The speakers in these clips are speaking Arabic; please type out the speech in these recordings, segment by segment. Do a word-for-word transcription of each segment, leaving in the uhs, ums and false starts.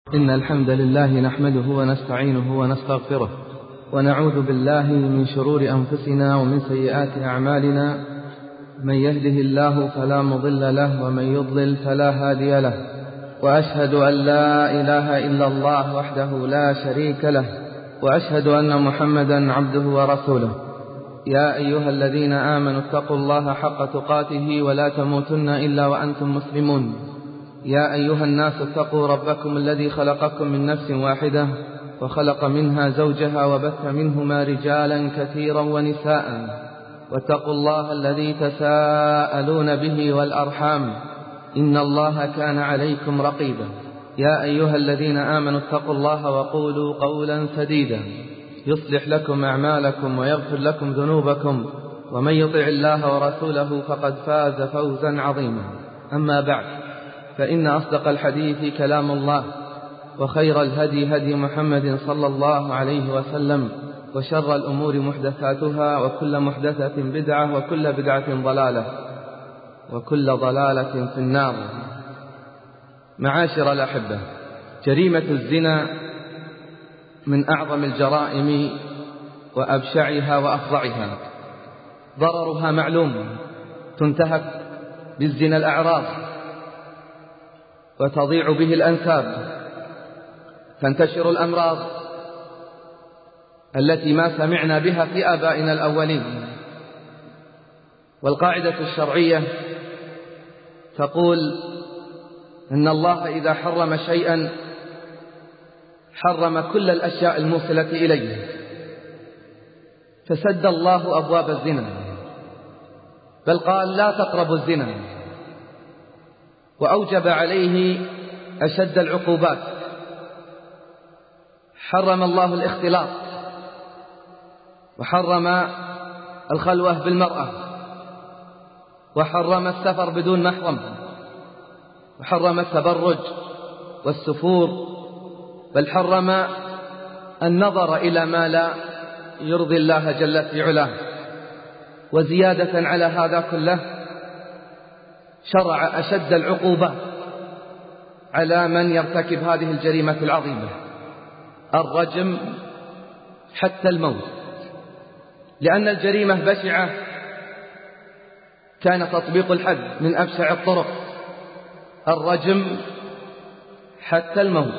إن الحمد لله نحمده ونستعينه ونستغفره ونعوذ بالله من شرور أنفسنا ومن سيئات أعمالنا. من يهده الله فلا مضل له ومن يضلل فلا هادي له، وأشهد أن لا إله إلا الله وحده لا شريك له، وأشهد أن محمدا عبده ورسوله. يا أيها الذين آمنوا اتقوا الله حق تقاته ولا تموتن إلا وأنتم مسلمون. يا أيها الناس اتقوا ربكم الذي خلقكم من نفس واحدة وخلق منها زوجها وبث منهما رجالا كثيرا ونساء، واتقوا الله الذي تساءلون به والأرحام إن الله كان عليكم رقيبا. يا أيها الذين آمنوا اتقوا الله وقولوا قولا سديدا يصلح لكم أعمالكم ويغفر لكم ذنوبكم، ومن يطع الله ورسوله فقد فاز فوزا عظيما. أما بعد، فإن أصدق الحديث كلام الله، وخير الهدي هدي محمد صلى الله عليه وسلم، وشر الأمور محدثاتها، وكل محدثة بدعة، وكل بدعة ضلالة، وكل ضلالة في النار. معاشر الأحبة، جريمة الزنا من أعظم الجرائم وأبشعها وأفظعها. ضررها معلوم، تنتهك بالزنا الأعراض وتضيع به الأنساب، تنتشر الأمراض التي ما سمعنا بها في آبائنا الأولين. والقاعدة الشرعية تقول إن الله إذا حرم شيئا حرم كل الأشياء الموصلة إليه، فسد الله أبواب الزنا، بل قال لا تقربوا الزنا، وأوجب عليه أشد العقوبات. حرم الله الاختلاط، وحرم الخلوة بالمرأة، وحرم السفر بدون محرم، وحرم التبرج والسفور، بل حرم النظر إلى ما لا يرضي الله جل في علاه. وزيادة على هذا كله شرع أشد العقوبة على من يرتكب هذه الجريمة العظيمة، الرجم حتى الموت. لأن الجريمة بشعة، كان تطبيق الحد من أبشع الطرق، الرجم حتى الموت.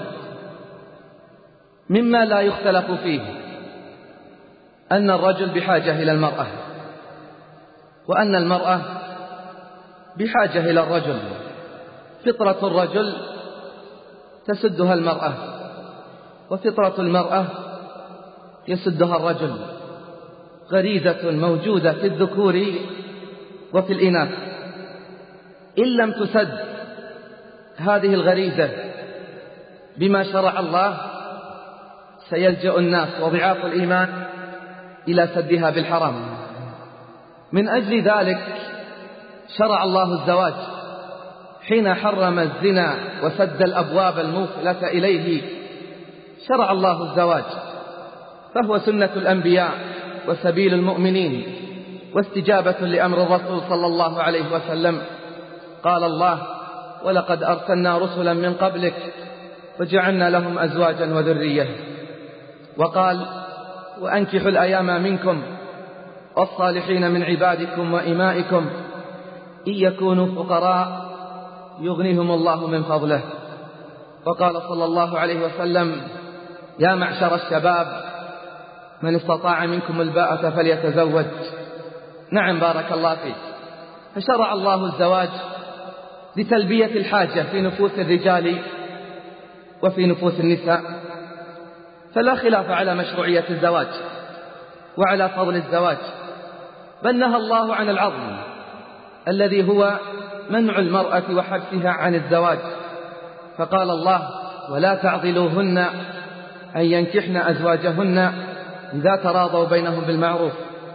مما لا يختلف فيه أن الرجل بحاجة إلى المرأة، وأن المرأة بحاجة إلى الرجل. فطرة الرجل تسدها المرأة، وفطرة المرأة يسدها الرجل. غريزة موجودة في الذكور وفي الإناث. إن لم تسد هذه الغريزة بما شرع الله، سيلجأ الناس وضعاف الإيمان إلى سدها بالحرام. من أجل ذلك شرع الله الزواج حين حرم الزنا وسد الأبواب الموصلة إليه. شرع الله الزواج، فهو سنة الأنبياء وسبيل المؤمنين، واستجابة لأمر الرسول صلى الله عليه وسلم. قال الله: ولقد أرسلنا رسلا من قبلك وجعلنا لهم أزواجا وذرية. وقال: وأنكحوا الأيام منكم والصالحين من عبادكم وإمائكم إن يكونوا فقراء يغنيهم الله من فضله. وقال صلى الله عليه وسلم: يا معشر الشباب من استطاع منكم الباءة فليتزوج. نعم، بارك الله فيك. فشرع الله الزواج لتلبية الحاجة في نفوس الرجال وفي نفوس النساء. فلا خلاف على مشروعية الزواج وعلى فضل الزواج، بل نهى الله عن العضل الذي هو منع المرأة وحبسها عن الزواج. فقال الله: ولا تعضلوهن أن ينكحن أزواجهن إذا تراضوا بينهم بالمعروف.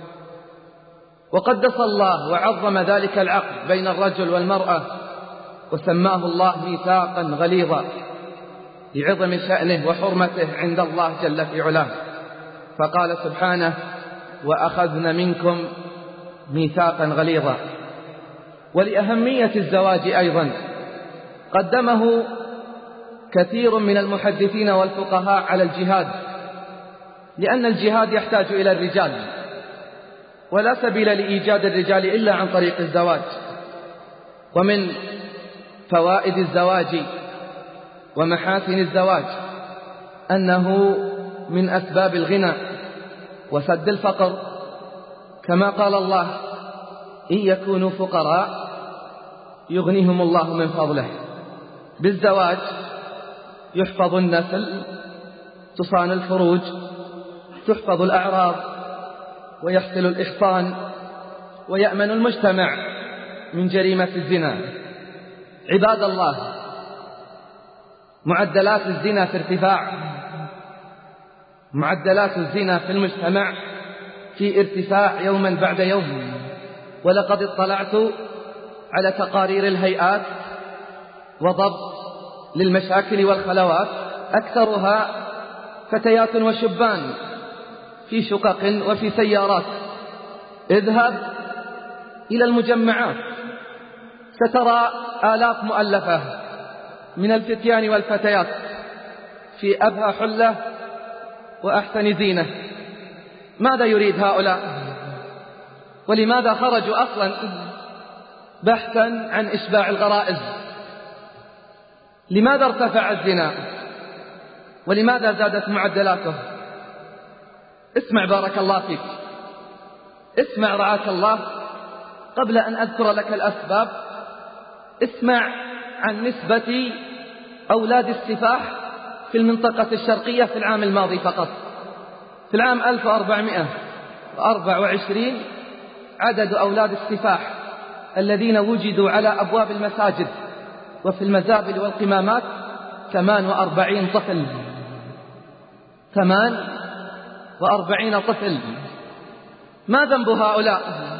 وقدس الله وعظم ذلك العقد بين الرجل والمرأة، وسماه الله ميثاقا غليظا لعظم شأنه وحرمته عند الله جل في علاه. فقال سبحانه: وأخذن منكم ميثاقا غليظا. ولأهمية الزواج أيضا قدمه كثير من المحدثين والفقهاء على الجهاد، لأن الجهاد يحتاج إلى الرجال، ولا سبيل لإيجاد الرجال إلا عن طريق الزواج. ومن فوائد الزواج ومحاسن الزواج أنه من أسباب الغنى وسد الفقر، كما قال الله: إن يكونوا فقراء يغنيهم الله من فضله. بالزواج يحفظ النسل، تصان الفروج، تحفظ الأعراض، ويحصل الإحصان، ويأمن المجتمع من جريمة الزنا. عباد الله، معدلات الزنا في ارتفاع، معدلات الزنا في المجتمع في ارتفاع يوما بعد يوم. ولقد اطلعت على تقارير الهيئات وضبط للمشاكل والخلوات، أكثرها فتيات وشبان في شقق وفي سيارات. اذهب إلى المجمعات سترى آلاف مؤلفة من الفتيان والفتيات في أبهى حلة وأحسن زينة. ماذا يريد هؤلاء؟ ولماذا خرجوا أصلا؟ بحثا عن إشباع الغرائز. لماذا ارتفع الزنا؟ ولماذا زادت معدلاته؟ اسمع بارك الله فيك، اسمع رعاك الله. قبل أن أذكر لك الأسباب، اسمع عن نسبة أولاد السفاح في المنطقة الشرقية في العام الماضي فقط. في العام ألف وأربعمائة وأربعة وعشرين عدد أولاد السفاح الذين وجدوا على أبواب المساجد وفي المزابل والقمامات ثمان وأربعين طفل. ثمان وأربعين طفل. ما ذنب هؤلاء؟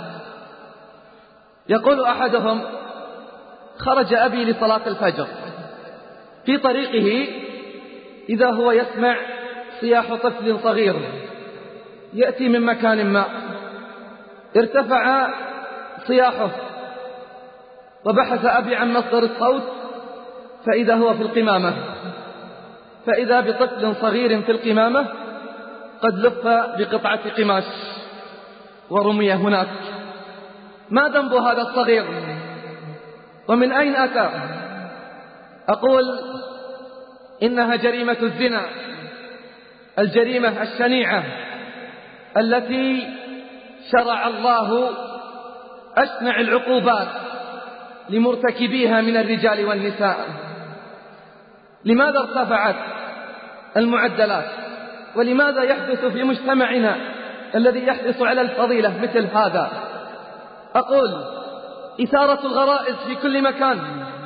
يقول أحدهم: خرج أبي لصلاة الفجر، في طريقه إذا هو يسمع صياح طفل صغير يأتي من مكان ما، ارتفع صياحه وبحث أبي عن مصدر الصوت، فإذا هو في القمامة، فإذا بطفل صغير في القمامة قد لف بقطعة قماش ورمي هناك. ما ذنب هذا الصغير؟ ومن أين أتى؟ أقول إنها جريمة الزنا، الجريمة الشنيعة التي شرع الله أشنع العقوبات لمرتكبيها من الرجال والنساء. لماذا ارتفعت المعدلات؟ ولماذا يحدث في مجتمعنا الذي يحرص على الفضيلة مثل هذا؟ أقول: إثارة الغرائز في كل مكان،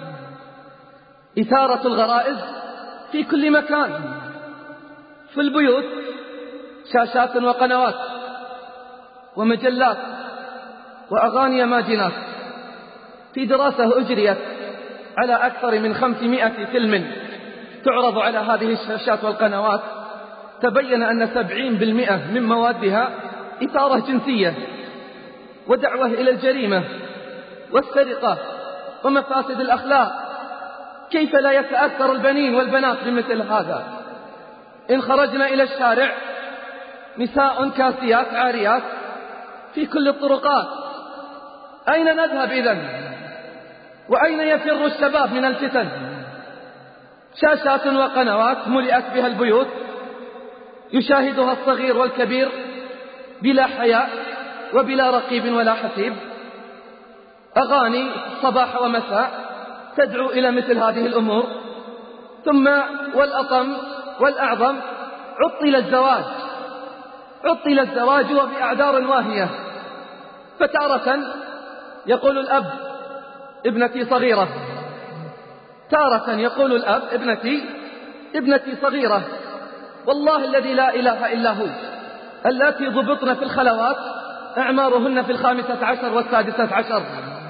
إثارة الغرائز في كل مكان. في البيوت شاشات وقنوات ومجلات وأغاني ماجنات. في دراسة أجريت على أكثر من خمسمائة فيلم تعرض على هذه الشاشات والقنوات، تبين أن سبعين بالمئة من موادها إثارة جنسية ودعوة إلى الجريمة والسرقة ومفاسد الأخلاق. كيف لا يتأثر البنين والبنات بمثل هذا؟ إن خرجنا إلى الشارع نساء كاسيات عاريات في كل الطرقات، أين نذهب إذن؟ وأين يفر الشباب من الفتن؟ شاشات وقنوات ملئت بها البيوت، يشاهدها الصغير والكبير بلا حياء وبلا رقيب ولا حسيب. أغاني صباح ومساء تدعو إلى مثل هذه الأمور. ثم والأطم والأعظم، عطل الزواج، عطل الزواج وبأعذار واهية. فتارة يقول الأب: ابنتي صغيرة. تارة يقول الأب: ابنتي ابنتي صغيرة. والله الذي لا إله إلا هو، اللاتي ضبطن في الخلوات أعمارهن في الخامسة عشر والسادسة عشر،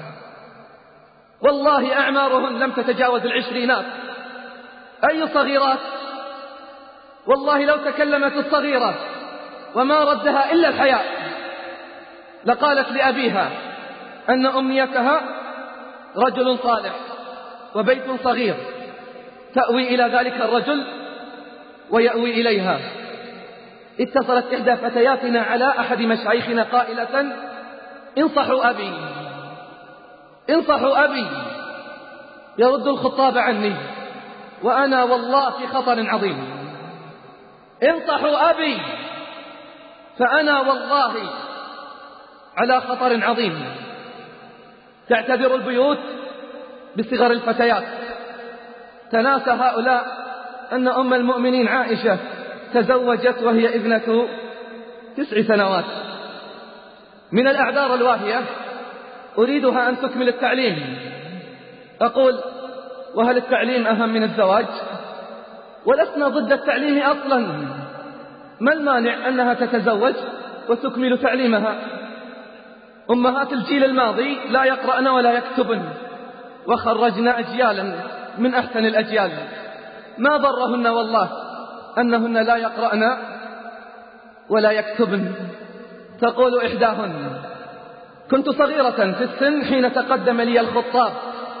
والله أعمارهن لم تتجاوز العشرينات. أي صغيرات؟ والله لو تكلمت الصغيرة وما ردها إلا الحياء لقالت لأبيها أن أمنيتها رجل صالح وبيت صغير تأوي إلى ذلك الرجل ويأوي إليها. اتصلت إحدى فتياتنا على أحد مشايخنا قائلة: انصحوا أبي انصحوا أبي يرد الخطاب عني وأنا والله في خطر عظيم، انصحوا أبي فأنا والله على خطر عظيم. تعتذر البيوت بصغر الفتيات. تناسى هؤلاء أن أم المؤمنين عائشة تزوجت وهي ابنة تسع سنوات. من الأعذار الواهية أريدها أن تكمل التعليم. أقول: وهل التعليم أهم من الزواج؟ ولسنا ضد التعليم أصلا، ما المانع أنها تتزوج وتكمل تعليمها؟ أمهات الجيل الماضي لا يقرأن ولا يكتبن، وخرجنا أجيالا من أحسن الأجيال. ما ضرهن والله أنهن لا يقرأن ولا يكتبن. تقول إحداهن: كنت صغيرة في السن حين تقدم لي الخطاب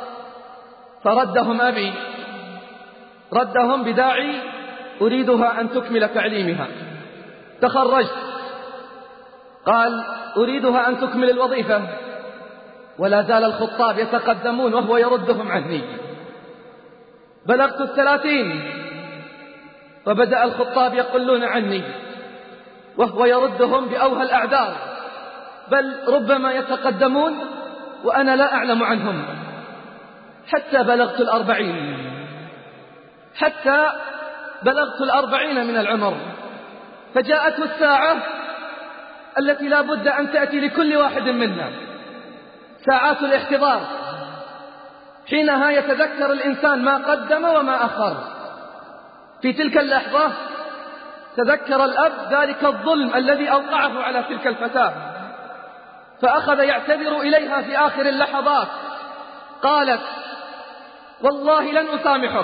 فردهم أبي، ردهم بداعي أريدها أن تكمل تعليمها. تخرجت، قال: أريدها أن تكمل الوظيفة، ولا زال الخطاب يتقدمون وهو يردهم عني. بلغت الثلاثين وبدأ الخطاب يقولون عني وهو يردهم بأوهى الأعذار، بل ربما يتقدمون وأنا لا أعلم عنهم. حتى بلغت الأربعين حتى بلغت الأربعين من العمر، فجاءته الساعة التي لا بد أن تأتي لكل واحد منا، ساعات الاحتضار، حينها يتذكر الإنسان ما قدم وما أخر. في تلك اللحظة تذكر الأب ذلك الظلم الذي أوقعه على تلك الفتاة، فأخذ يعتذر إليها في آخر اللحظات. قالت: والله لن أسامحك،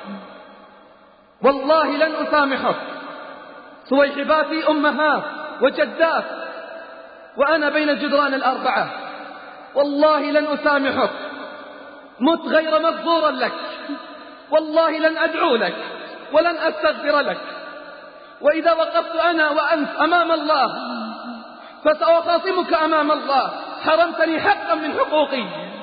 والله لن أسامحك. صويحباتي أمهات وجدات وأنا بين الجدران الأربعة، والله لن أسامحك، مت غير مغفورا لك، والله لن أدعو لك ولن أستغفر لك، وإذا وقفت أنا وأنت أمام الله فسأخاصمك أمام الله، حرمتني حقا من حقوقي.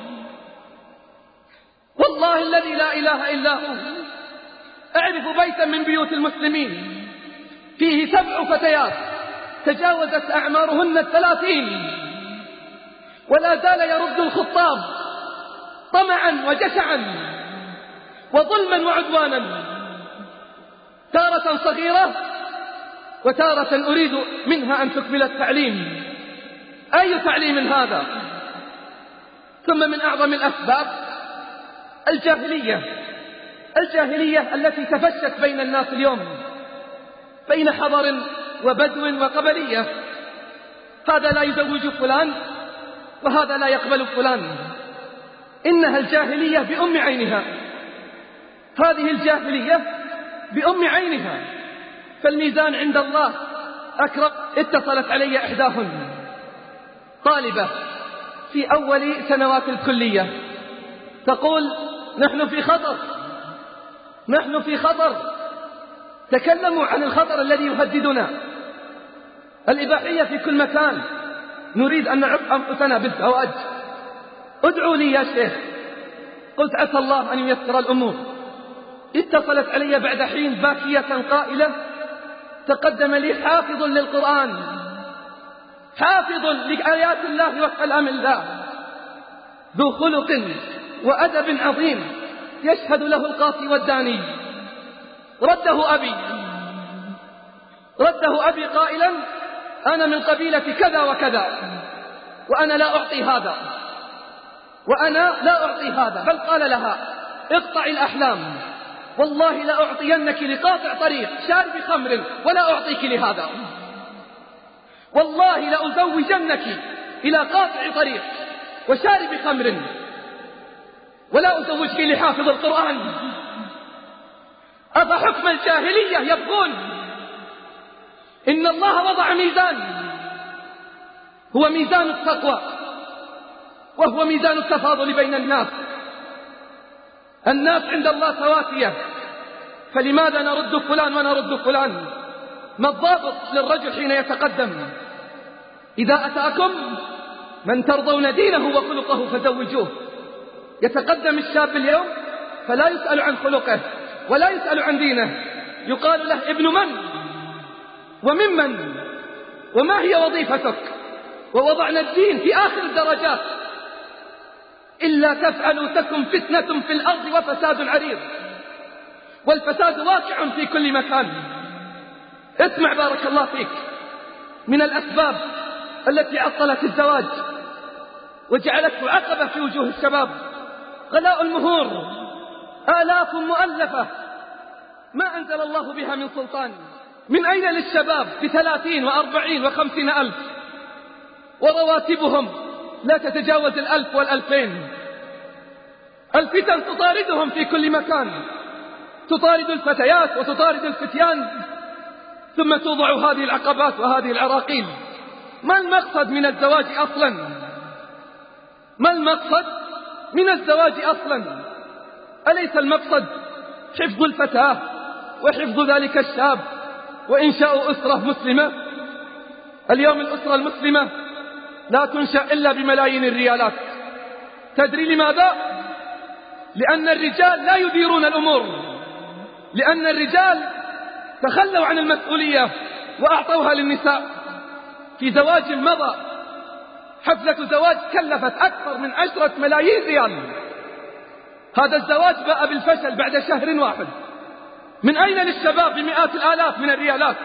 والله الذي لا إله إلا هو أعرف بيتا من بيوت المسلمين فيه سبع فتيات تجاوزت أعمارهن الثلاثين ولا زال يرد الخطاب طمعا وجشعا وظلما وعدوانا، تارة صغيرة وتارة أريد منها أن تكمل التعليم. أي تعليم هذا؟ ثم من أعظم الأسباب الجاهلية، الجاهلية التي تفشت بين الناس اليوم، بين حضر وبدو وقبلية. هذا لا يزوج فلان وهذا لا يقبل فلان. إنها الجاهلية بأم عينها، هذه الجاهلية بأم عينها. فالميزان عند الله أكرم. اتصلت علي إحداهن طالبة في أول سنوات الكلية، تقول: نحن في خطر، نحن في خطر. تكلموا عن الخطر الذي يهددنا، الإباحية في كل مكان، نريد أن نعف أنفسنا بالزواج، ادعوا لي يا شيخ. قلت: عسى الله أن ييسر الأمور. اتصلت علي بعد حين باكية قائلة: تقدم لي حافظ للقرآن، حافظ لآيات الله وكلام الله، ذو خلق وأدب عظيم، يشهد له القاصي والداني. رده أبي رده أبي قائلا: أنا من قبيلة كذا وكذا، وأنا لا أعطي هذا، وأنا لا أعطي هذا. بل قال لها: اقطع الأحلام، والله لا أعطينك لقاطع طريق شارب خمر ولا أعطيك لهذا، والله لأزوجنك إلى قاطع طريق وشارب خمر ولا أزوجك لحافظ القرآن. أفحكم الجاهلية يبغون؟ إن الله وضع ميزان، هو ميزان التقوى وهو ميزان التفاضل بين الناس. الناس عند الله سواسية، فلماذا نرد فلان ونرد فلان؟ ما الضابط للرجل حين يتقدم؟ إذا أتاكم من ترضون دينه وخلقه فزوجوه. يتقدم الشاب اليوم فلا يسأل عن خلقه ولا يسأل عن دينه، يقال له ابن من وممن وما هي وظيفتك، ووضعنا الدين في آخر الدرجات. إلا تفعلوا تكن فتنة في الأرض وفساد عريض، والفساد واقع في كل مكان. اسمع بارك الله فيك، من الأسباب التي عطلت الزواج وجعلته عقبة في وجوه الشباب غلاء المهور، آلاف مؤلفة ما أنزل الله بها من سلطان. من أين للشباب بثلاثين وأربعين وخمسين ألف ورواتبهم لا تتجاوز الألف والألفين؟ الفتن تطاردهم في كل مكان، تطارد الفتيات وتطارد الفتيان، ثم توضع هذه العقبات وهذه العراقيل. ما المقصد من الزواج أصلا؟ ما المقصد من الزواج أصلا؟ أليس المقصد حفظ الفتاة وحفظ ذلك الشاب وإنشاء أسرة مسلمة؟ اليوم الأسرة المسلمة لا تنشأ إلا بملايين الريالات. تدري لماذا؟ لأن الرجال لا يديرون الأمور، لأن الرجال تخلوا عن المسؤولية وأعطوها للنساء. في زواج مضى حفلة زواج كلفت أكثر من عشرة ملايين ريال، هذا الزواج باء بالفشل بعد شهر واحد. من أين للشباب بمئات الآلاف من الريالات؟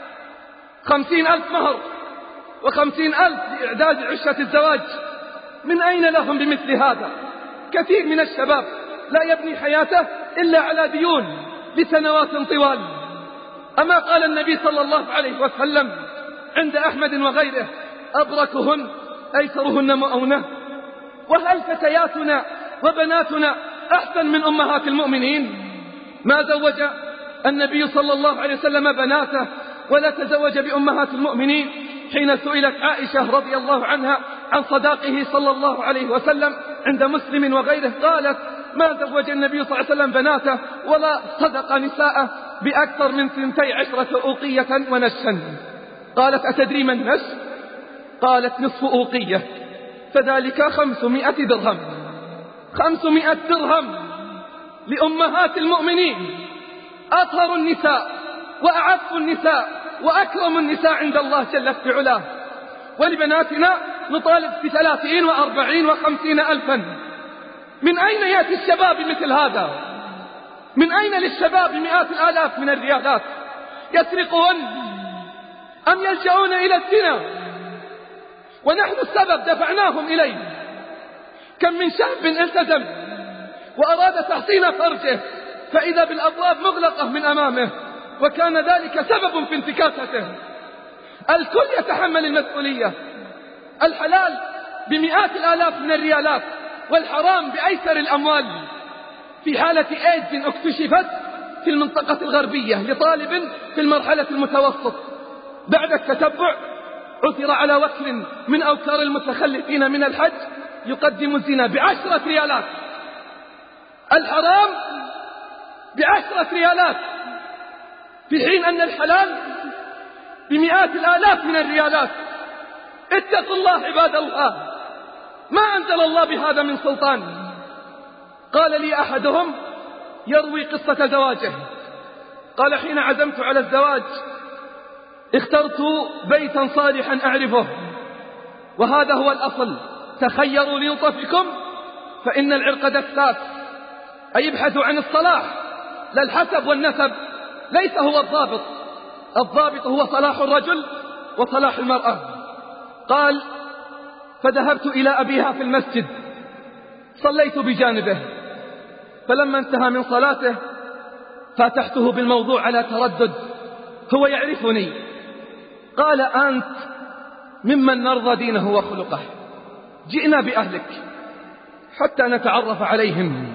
خمسين ألف مهر وخمسين ألف لإعداد عشة الزواج، من أين لهم بمثل هذا؟ كثير من الشباب لا يبني حياته إلا على ديون لسنوات طوال. أما قال النبي صلى الله عليه وسلم عند أحمد وغيره: أبركهن أيسرهن مؤونة. وهل فتياتنا وبناتنا أحسن من أمهات المؤمنين؟ ما زوج النبي صلى الله عليه وسلم بناته ولا تزوج بأمهات المؤمنين. حين سئلت عائشة رضي الله عنها عن صداقه صلى الله عليه وسلم عند مسلم وغيره، قالت: ما زوج النبي صلى الله عليه وسلم بناته ولا صدق نساءه بأكثر من ثنتي عشرة أوقية ونشا. قالت: أتدري ما النش؟ قالت: نصف أوقية، فذلك خمسمائة درهم. خمسمائة درهم لأمهات المؤمنين، أطهر النساء وأعف النساء وأكرم النساء عند الله جل في علاه. ولبناتنا نطالب بثلاثين وأربعين وخمسين ألفا. من أين يأتي الشباب مثل هذا؟ من أين للشباب مئات الآلاف من الريالات؟ يسرقون أم يلجؤون إلى الزنا؟ ونحن السبب، دفعناهم إليه. كم من شاب التزم وأراد تحصين فرجه فإذا بالأبواب مغلقة من أمامه، وكان ذلك سبب في انتكاسته. الكل يتحمل المسؤولية. الحلال بمئات الآلاف من الريالات والحرام بأيسر الأموال. في حالة إيدز اكتشفت في المنطقة الغربية لطالب في المرحلة المتوسط، بعد التتبع عثر على وكل من أوكار المتخلفين من الحج يقدم الزنا بعشرة ريالات، الحرام بعشرة ريالات، في حين أن الحلال بمئات الآلاف من الريالات. اتقوا الله عباد الله، ما أنزل الله بهذا من سلطان. قال لي أحدهم يروي قصة زواجه، قال: حين عزمت على الزواج اخترت بيتا صالحا أعرفه، وهذا هو الأصل. تخيروا ليطفكم فإن العرق دساس، أي ابحثوا عن الصلاح لا الحسب والنسب، ليس هو الضابط. الضابط هو صلاح الرجل وصلاح المرأة. قال: فذهبت إلى أبيها في المسجد، صليت بجانبه، فلما انتهى من صلاته فاتحته بالموضوع على تردد، هو يعرفني. قال: أنت ممن نرضى دينه وخلقه، جئنا بأهلك حتى نتعرف عليهم.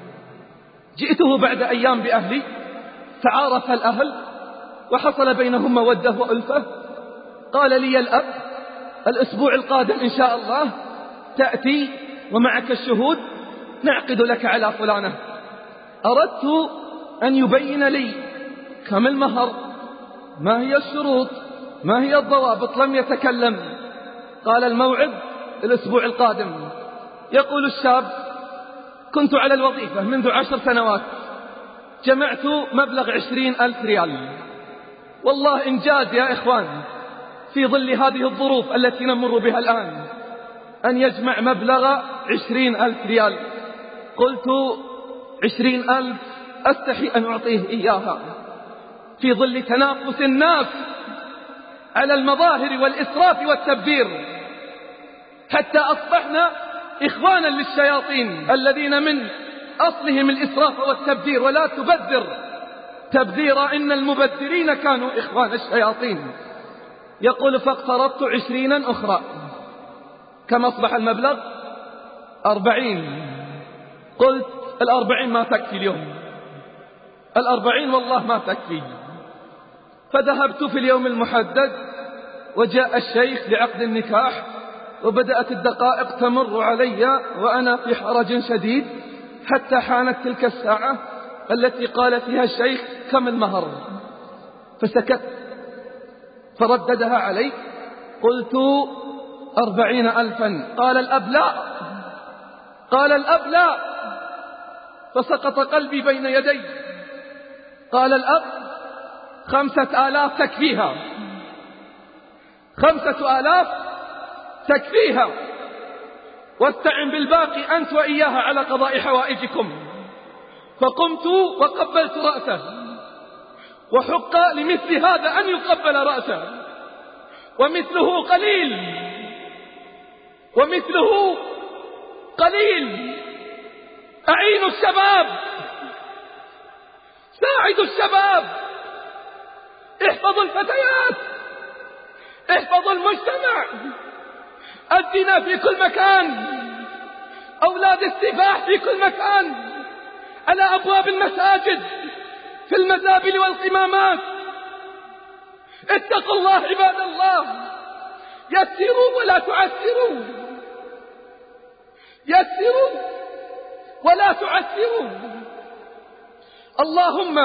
جئته بعد أيام بأهلي، تعارف الأهل وحصل بينهم مودة وألفة. قال لي الأب: الأسبوع القادم إن شاء الله تأتي ومعك الشهود، نعقد لك على فلانة. أردت أن يبين لي كم المهر، ما هي الشروط، ما هي الضوابط. لم يتكلم. قال الموعد الأسبوع القادم. يقول الشاب: كنت على الوظيفة منذ عشر سنوات، جمعت مبلغ عشرين ألف ريال. والله إنجاز يا إخوان في ظل هذه الظروف التي نمر بها الآن أن يجمع مبلغ عشرين ألف ريال. قلت: عشرين ألف أستحي أن أعطيه إياها في ظل تنافس الناس على المظاهر والإسراف والتبذير، حتى أصبحنا إخوانا للشياطين الذين من أصلهم الإسراف والتبذير. ولا تبذر تبذيرا، إن المبذرين كانوا إخوان الشياطين. يقول: فاقترضت عشرينا أخرى. كم أصبح المبلغ؟ أربعين. قلت: الأربعين ما تكفي اليوم، الأربعين والله ما تكفي. فذهبت في اليوم المحدد، وجاء الشيخ لعقد النكاح، وبدأت الدقائق تمر علي وأنا في حرج شديد، حتى حانت تلك الساعة التي قال فيها الشيخ: كم المهر؟ فسكت، فرددها علي. قلت: أربعين ألفا. قال الأب: لا. قال الأب: لا. فسقط قلبي بين يدي. قال الأب: خمسة آلاف تكفيها، خمسة آلاف تكفيها، واستعن بالباقي أنت وإياها على قضاء حوائجكم. فقمت وقبلت رأسه، وحق لمثل هذا أن يقبل رأسه، ومثله قليل، ومثله قليل. أعينوا الشباب، ساعدوا الشباب، احفظوا الفتيات، احفظوا المجتمع. الزنا في كل مكان، أولاد السفاح في كل مكان، على أبواب المساجد، في المزابل والقمامات. اتقوا الله عباد الله، يسروا ولا تعسروا، يسروا ولا تعسروا. اللهم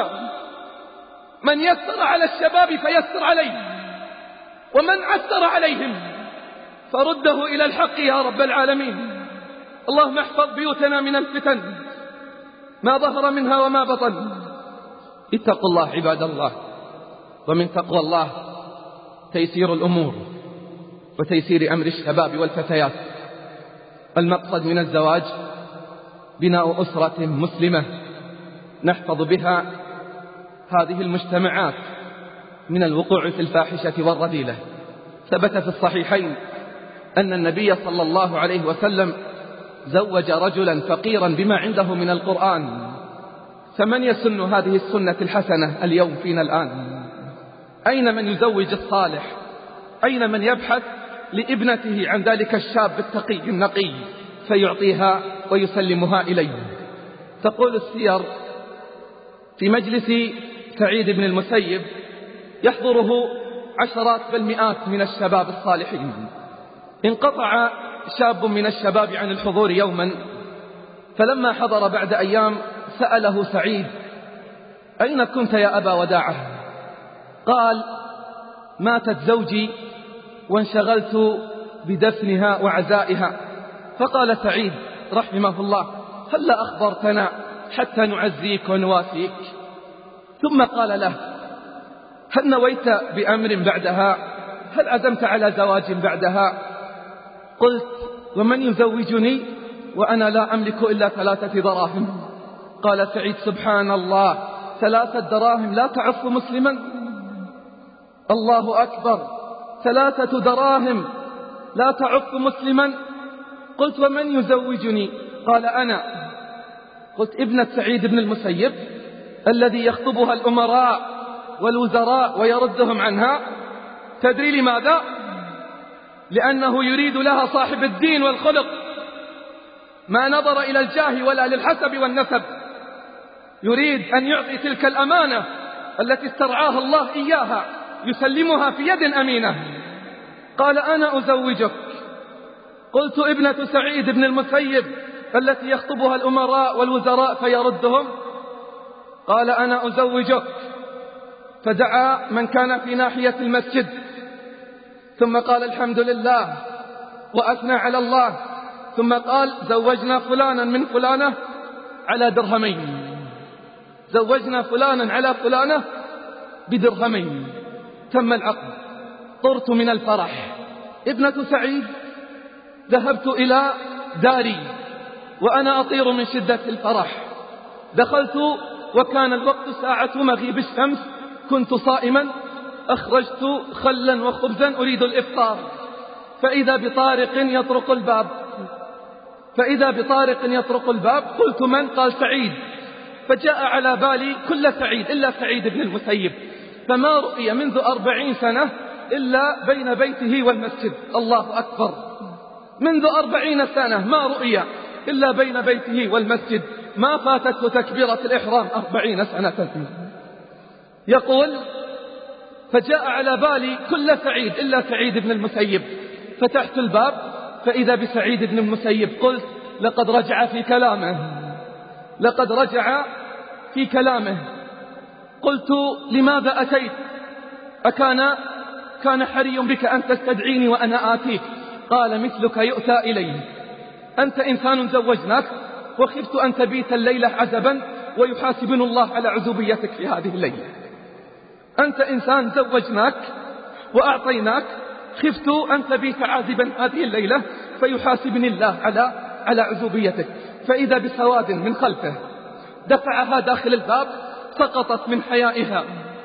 من يسر على الشباب فيسر عليه، ومن عسر عليهم فرده إلى الحق يا رب العالمين. اللهم احفظ بيوتنا من الفتن ما ظهر منها وما بطن. اتقوا الله عباد الله، ومن تقوى الله تيسير الأمور وتيسير أمر الشباب والفتيات. المقصد من الزواج بناء أسرة مسلمة نحفظ بها هذه المجتمعات من الوقوع في الفاحشة والرذيلة. ثبت في الصحيحين أن النبي صلى الله عليه وسلم زوج رجلا فقيرا بما عنده من القرآن. فمن يسن هذه السنة الحسنة اليوم فينا الآن؟ أين من يزوج الصالح؟ أين من يبحث لابنته عن ذلك الشاب التقي النقي فيعطيها ويسلمها إليه؟ تقول السير في مجلس سعيد بن المسيب يحضره عشرات بل مئات من الشباب الصالحين. انقطع شاب من الشباب عن الحضور يوما، فلما حضر بعد أيام سأله سعيد: أين كنت يا أبا وداعة؟ قال: ماتت زوجي وانشغلت بدفنها وعزائها. فقال سعيد رحمه الله: هل أخبرتنا حتى نعزيك ونواسيك؟ ثم قال له: هل نويت بأمر بعدها؟ هل عزمت على زواج بعدها؟ قلت: ومن يزوجني وأنا لا أملك إلا ثلاثة دراهم؟ قال سعيد: سبحان الله، ثلاثة دراهم لا تعف مسلما؟ الله أكبر، ثلاثة دراهم لا تعف مسلما؟ قلت: ومن يزوجني؟ قال: أنا. قلت: ابنة سعيد بن المسيب الذي يخطبها الأمراء والوزراء ويردهم عنها. تدري لماذا؟ لأنه يريد لها صاحب الدين والخلق، ما نظر إلى الجاه ولا للحسب والنسب. يريد أن يعطي تلك الأمانة التي استرعاها الله إياها، يسلمها في يد أمينة. قال: أنا أزوجك. قلت: ابنة سعيد بن المسيب التي يخطبها الأمراء والوزراء فيردهم؟ قال أنا أزوجك. فدعا من كان في ناحية المسجد ثم قال الحمد لله وأثنى على الله، ثم قال زوجنا فلانا من فلانة على درهمين، زوجنا فلانا على فلانة بدرهمين. تم العقد. طرت من الفرح. ابنة سعيد ذهبت إلى داري وأنا أطير من شدة الفرح. دخلت وكان الوقت ساعة مغيب الشمس، كنت صائما، أخرجت خلا وخبزا أريد الإفطار، فإذا بطارق يطرق الباب فإذا بطارق يطرق الباب قلت من؟ قال سعيد. فجاء على بالي كل سعيد إلا سعيد بن المسيب، فما رؤي منذ أربعين سنة إلا بين بيته والمسجد. الله أكبر. منذ أربعين سنة ما رؤي إلا بين بيته والمسجد، ما فاتته تكبيرة الإحرام أربعين سنة. يقول فجاء على بالي كل سعيد إلا سعيد بن المسيب، فتحت الباب فإذا بسعيد بن المسيب. قلت لقد رجع في كلامه، لقد رجع في كلامه. قلت لماذا أتيت؟ أكان كان حري بك أن تستدعيني وأنا آتيك؟ قال مثلك يؤتى إليه، أنت إنسان زوجناك وخفت أن تبيت الليلة عزبا ويحاسبن الله على عزوبيتك في هذه الليلة. أنت إنسان زوجناك وأعطيناك، خفت أن تبيت عازبا هذه الليلة فيحاسبني الله على على عزوبيتك. فإذا بسواد من خلفه دفعها داخل الباب، سقطت من حيائها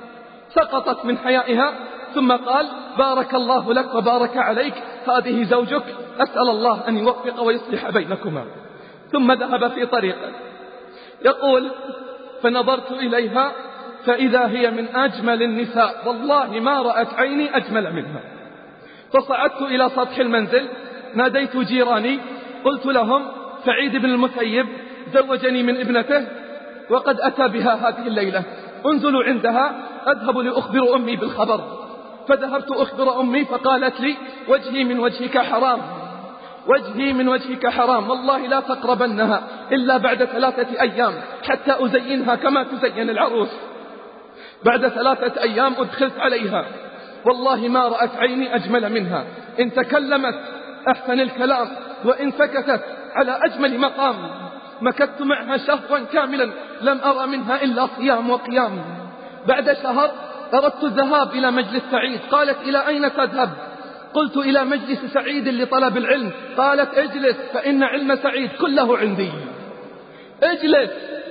سقطت من حيائها ثم قال بارك الله لك وبارك عليك، هذه زوجك، أسأل الله أن يوفق ويصلح بينكما. ثم ذهب في طريقه. يقول فنظرت إليها فإذا هي من أجمل النساء، والله ما رأت عيني أجمل منها. فصعدت إلى سطح المنزل، ناديت جيراني، قلت لهم سعيد بن المسيب زوجني من ابنته وقد أتى بها هذه الليلة، انزلوا عندها أذهب لأخبر أمي بالخبر. فذهبت أخبر أمي فقالت لي وجهي من وجهك حرام، وجهي من وجهك حرام، والله لا تقربنها إلا بعد ثلاثة أيام حتى أزينها كما تزين العروس. بعد ثلاثة أيام أدخلت عليها، والله ما رأت عيني أجمل منها، إن تكلمت أحسن الكلام وإن سكتت على أجمل مقام. مكثت معها شهرا كاملا لم أرى منها إلا صيام وقيام. بعد شهر أردت الذهاب إلى مجلس سعيد، قالت إلى أين تذهب؟ قلت إلى مجلس سعيد لطلب العلم. قالت اجلس فإن علم سعيد كله عندي، اجلس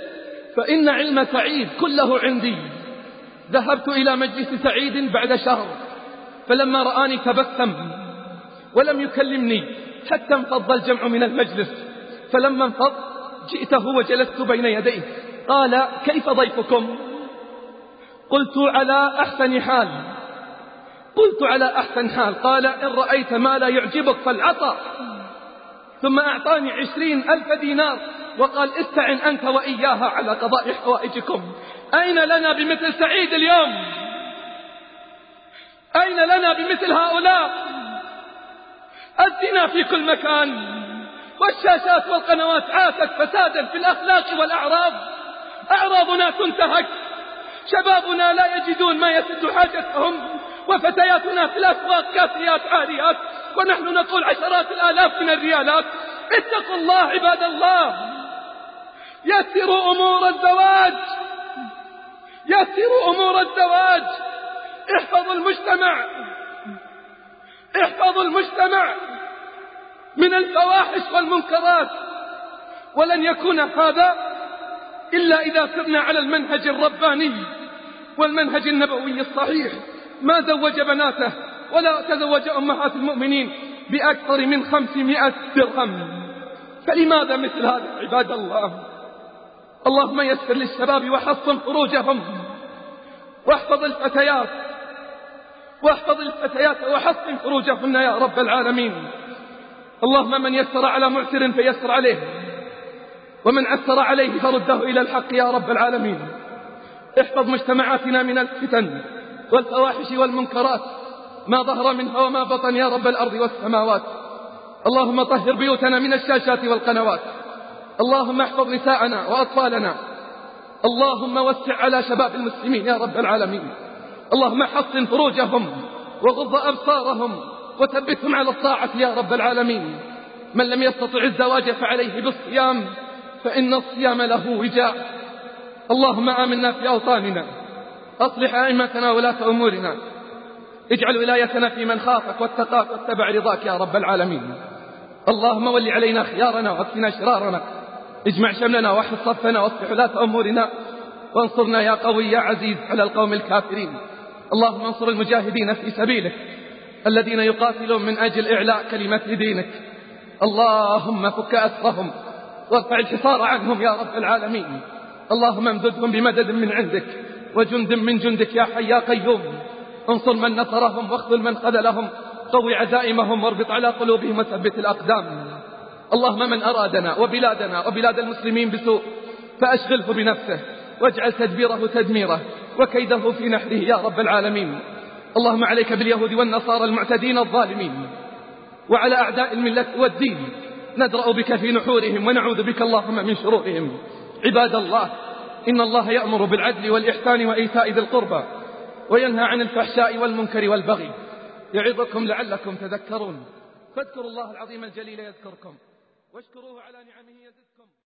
فإن علم سعيد كله عندي. ذهبت إلى مجلس سعيد بعد شهر، فلما رآني تبسم ولم يكلمني حتى انفض الجمع من المجلس. فلما انفض جئته وجلست بين يديه. قال كيف ضيفكم؟ قلت على أحسن حال قلت على أحسن حال. قال إن رأيت ما لا يعجبك فالعطى. ثم أعطاني عشرين ألف دينار وقال استعن أنت وإياها على قضاء حوائجكم. أين لنا بمثل سعيد اليوم؟ أين لنا بمثل هؤلاء؟ الزنا في كل مكان، والشاشات والقنوات عاتت فسادا في الأخلاق والأعراض. أعراضنا تنتهك، شبابنا لا يجدون ما يسد حاجتهم، وفتياتنا في الأسواق كاسيات عاريات، ونحن نقول عشرات الآلاف من الريالات. اتقوا الله عباد الله، يسروا أمور الزواج، يسروا أمور الزواج. احفظوا المجتمع، احفظوا المجتمع من الفواحش والمنكرات. ولن يكون هذا إلا إذا سرنا على المنهج الرباني والمنهج النبوي الصحيح. ما زوج بناته ولا تزوج أمهات المؤمنين بأكثر من خمسمائة درهم، فلماذا مثل هذا عباد الله؟ اللهم يسر للشباب وحصن فروجهم، واحفظ الفتيات واحفظ الفتيات وحصن فروجهن يا رب العالمين. اللهم من يسر على معسر فيسر عليه، ومن عسر عليه فرده إلى الحق يا رب العالمين. احفظ مجتمعاتنا من الفتن والفواحش والمنكرات ما ظهر منها وما بطن يا رب الأرض والسماوات. اللهم طهر بيوتنا من الشاشات والقنوات. اللهم احفظ نساءنا وأطفالنا اللهم وسع على شباب المسلمين يا رب العالمين. اللهم حصن فروجهم وغض أبصارهم وثبتهم على الطاعة يا رب العالمين. من لم يستطع الزواج فعليه بالصيام، فإن الصيام له وجاء. اللهم آمنا في أوطاننا، أصلح أئمتنا ولاة أمورنا، اجعل ولايتنا في من خافك واتقاك واتبع رضاك يا رب العالمين. اللهم ول علينا خيارنا واكفنا شرارنا، اجمع شملنا واحد صفنا واصلح ولاة أمورنا، وانصرنا يا قوي يا عزيز على القوم الكافرين. اللهم انصر المجاهدين في سبيلك الذين يقاتلون من أجل إعلاء كلمة دينك. اللهم فك أسرهم وارفع الحصار عنهم يا رب العالمين. اللهم امددهم بمدد من عندك وجند من جندك يا حي يا قيوم. انصر من نصرهم واخذل من خذلهم، قوي عزائمهم واربط على قلوبهم وثبت الأقدام. اللهم من أرادنا وبلادنا وبلاد المسلمين بسوء فأشغله بنفسه واجعل تدبيره تدميره وكيده في نحره يا رب العالمين. اللهم عليك باليهود والنصارى المعتدين الظالمين، وعلى أعداء الملة والدين ندرأ بك في نحورهم ونعوذ بك اللهم من شرورهم. عباد الله، إن الله يأمر بالعدل والإحسان وإيتاء ذي القربى وينهى عن الفحشاء والمنكر والبغي، يعظكم لعلكم تذكرون. فاذكروا الله العظيم الجليل يذكركم، واشكروه على نعمه يزدكم.